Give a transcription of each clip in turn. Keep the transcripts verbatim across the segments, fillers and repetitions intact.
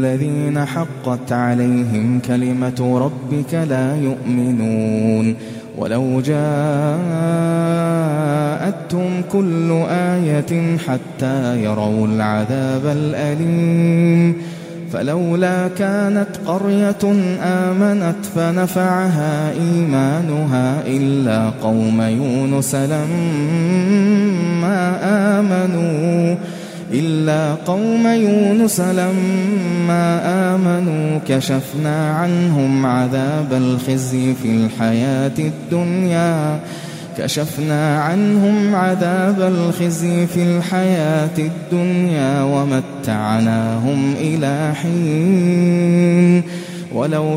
الذين حقت عليهم كلمة ربك لا يؤمنون ولو جاءتهم كل آية حتى يروا العذاب الأليم فلولا كانت قرية آمنت فنفعها إيمانها إلا قوم يونس لما آمنوا إلا قوم يونس لما آمنوا كشفنا عنهم عذاب الخزي في الحياة الدنيا كشفنا عنهم عذاب الخزي في الحياة الدنيا ومتعناهم إلى حين ولو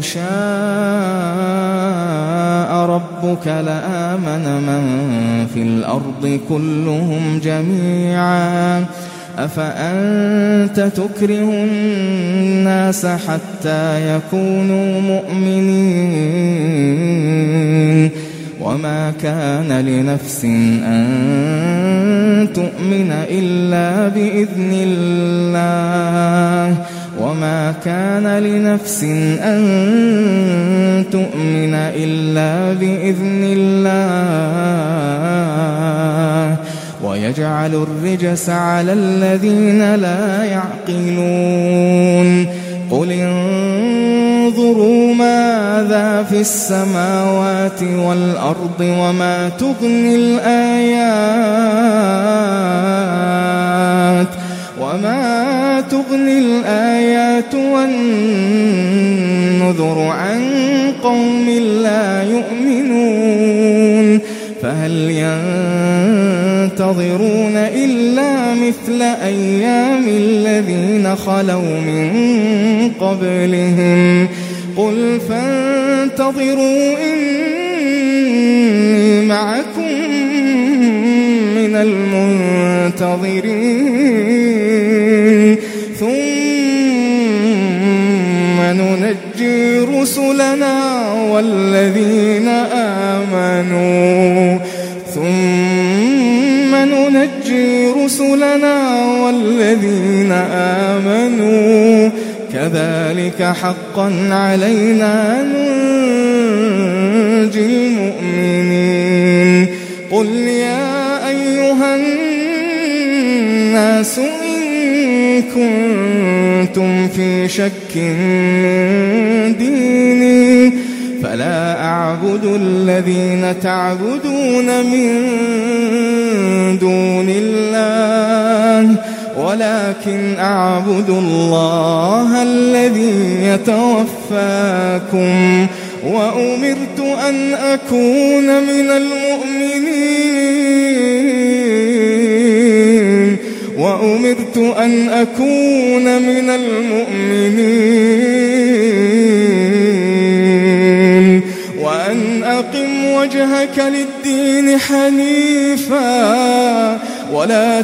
شاء ربك لآمن من في الأرض كلهم جميعا أفأنت تكره الناس حتى يكونوا مؤمنين وما كان لنفس أن تؤمن إلا بإذن الله وما كان لنفس أن تؤمن إلا بإذن الله ويجعل الرجس على الذين لا يعقلون قل انظروا ماذا في السماوات والأرض وما تغني الآيات وما تغني الآيات والنذر عن قوم لا يؤمنون فهل ينتظرون إلا مثل أيام الذين خلوا من قبلهم قل فانتظروا إني معكم من المنتظرين ثم ننجي رسلنا والذين آمنوا ثم ننجي رسلنا والذين آمنوا كذلك حقا علينا ننجي المؤمنين قل يا أيها الناس إن كنتم في شك من ديني فلا أعبد الذين تعبدون من دون الله ولكن أعبد الله الذي يتوفاكم وأمرت أن أكون من المؤمنين وأمرت أن أكون من المؤمنين وأن أقم وجهك للدين حنيفا ولا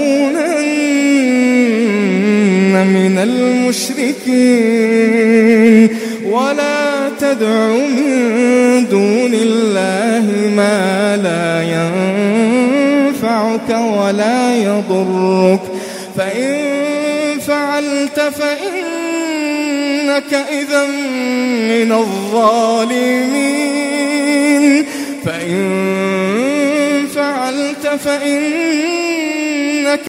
تكونن من المشركين ولا تدع من دون الله ما لا ينفعك ولا يضرك فإن فعلت فإنك إذا من الظالمين فإن فعلت فإن